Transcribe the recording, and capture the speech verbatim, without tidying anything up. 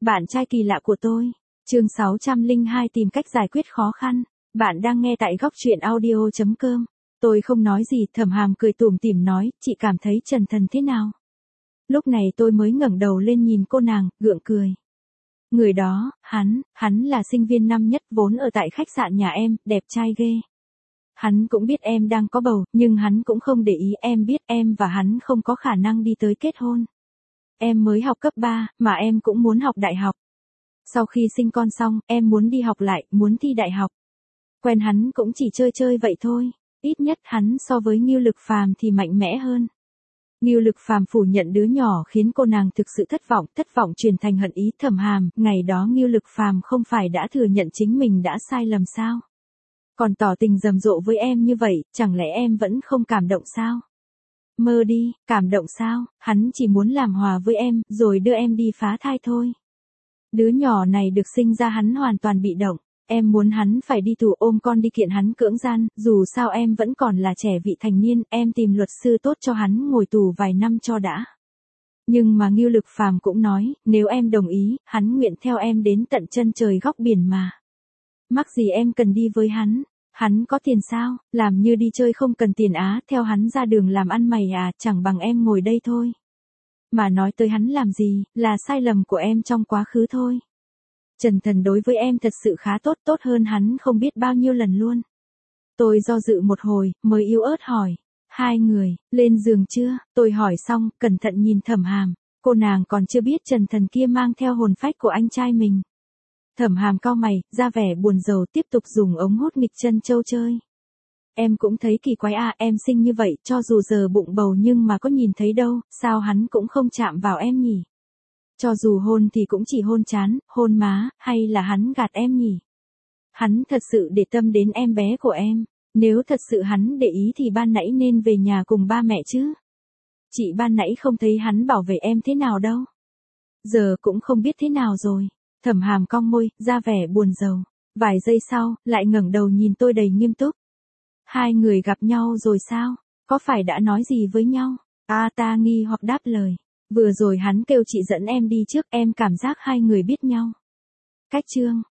Bạn trai kỳ lạ của tôi. Chương sáu trăm lẻ hai tìm cách giải quyết khó khăn. Bạn đang nghe tại góc truyện audio chấm com. Tôi không nói gì, Thẩm Hàm cười tủm tỉm nói, chị cảm thấy Trần Thần thế nào? Lúc này tôi mới ngẩng đầu lên nhìn cô nàng, gượng cười. Người đó, hắn, hắn là sinh viên năm nhất vốn ở tại khách sạn nhà em, đẹp trai ghê. Hắn cũng biết em đang có bầu, nhưng hắn cũng không để ý, em biết em và hắn không có khả năng đi tới kết hôn. Em mới học cấp ba, mà em cũng muốn học đại học. Sau khi sinh con xong, em muốn đi học lại, muốn thi đại học. Quen hắn cũng chỉ chơi chơi vậy thôi, ít nhất hắn so với Ngưu Lực Phàm thì mạnh mẽ hơn. Ngưu Lực Phàm phủ nhận đứa nhỏ khiến cô nàng thực sự thất vọng, thất vọng truyền thành hận ý. Thẩm Hàm, ngày đó Ngưu Lực Phàm không phải đã thừa nhận chính mình đã sai lầm sao? Còn tỏ tình rầm rộ với em như vậy, chẳng lẽ em vẫn không cảm động sao? Mơ đi, cảm động sao, hắn chỉ muốn làm hòa với em, rồi đưa em đi phá thai thôi. Đứa nhỏ này được sinh ra hắn hoàn toàn bị động, em muốn hắn phải đi tù, ôm con đi kiện hắn cưỡng gian, dù sao em vẫn còn là trẻ vị thành niên, em tìm luật sư tốt cho hắn ngồi tù vài năm cho đã. Nhưng mà Ngưu Lực Phàm cũng nói, nếu em đồng ý, hắn nguyện theo em đến tận chân trời góc biển mà. Mắc gì em cần đi với hắn? Hắn có tiền sao, làm như đi chơi không cần tiền á, theo hắn ra đường làm ăn mày à, chẳng bằng em ngồi đây thôi. Mà nói tới hắn làm gì, là sai lầm của em trong quá khứ thôi. Trần Thần đối với em thật sự khá tốt, tốt hơn hắn không biết bao nhiêu lần luôn. Tôi do dự một hồi, mới yếu ớt hỏi. Hai người, lên giường chưa? Tôi hỏi xong, cẩn thận nhìn Thẩm Hàm. Cô nàng còn chưa biết Trần Thần kia mang theo hồn phách của anh trai mình. Thẩm Hàm cau mày, ra vẻ buồn rầu, tiếp tục dùng ống hút nghịch chân châu chơi. Em cũng thấy kỳ quái à, em sinh như vậy, cho dù giờ bụng bầu nhưng mà có nhìn thấy đâu, sao hắn cũng không chạm vào em nhỉ? Cho dù hôn thì cũng chỉ hôn trán, hôn má, hay là hắn gạt em nhỉ? Hắn thật sự để tâm đến em bé của em, nếu thật sự hắn để ý thì ban nãy nên về nhà cùng ba mẹ chứ. Chị ban nãy không thấy hắn bảo vệ em thế nào đâu. Giờ cũng không biết thế nào rồi. Thẩm Hàm cong môi, ra vẻ buồn rầu. Vài giây sau, lại ngẩng đầu nhìn tôi đầy nghiêm túc. Hai người gặp nhau rồi sao? Có phải đã nói gì với nhau? À, ta nghi hoặc đáp lời. Vừa rồi hắn kêu chị dẫn em đi trước, em cảm giác hai người biết nhau. Cách chương.